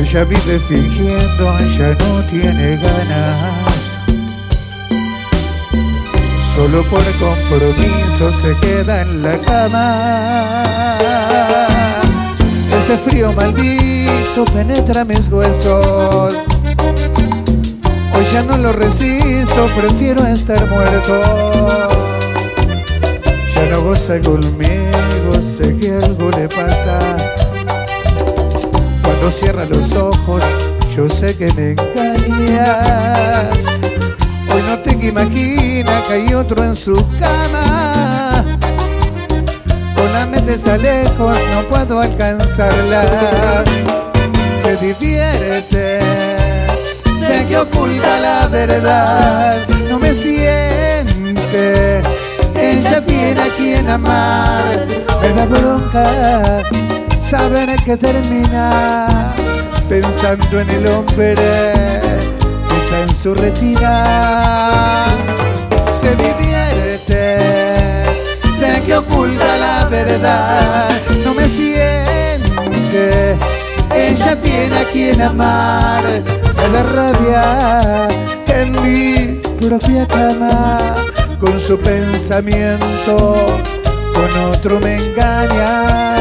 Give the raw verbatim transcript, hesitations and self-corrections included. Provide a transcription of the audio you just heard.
Ella vive fingiendo, ya no tiene ganas. Solo por compromiso se queda en la cama. Este frío maldito penetra mis huesos. Hoy ya no lo resisto, prefiero estar muerto. Ya no goza conmigo, sé que algo le pasa. Cuando cierra los ojos, yo sé que me engaña. Hoy no te imagina que hay otro en su cama. Con la mente está lejos, no puedo alcanzarla. Se divierte, sé que oculta la verdad. No me siente, ella tiene a quien amar. Me da bronca saber que termina pensando en el hombre que está en su retina. Se divierte, sé que oculta la verdad. No me siente, ella tiene a quien amar. Me da rabia que en mi propia cama con su pensamiento con otro me engaña.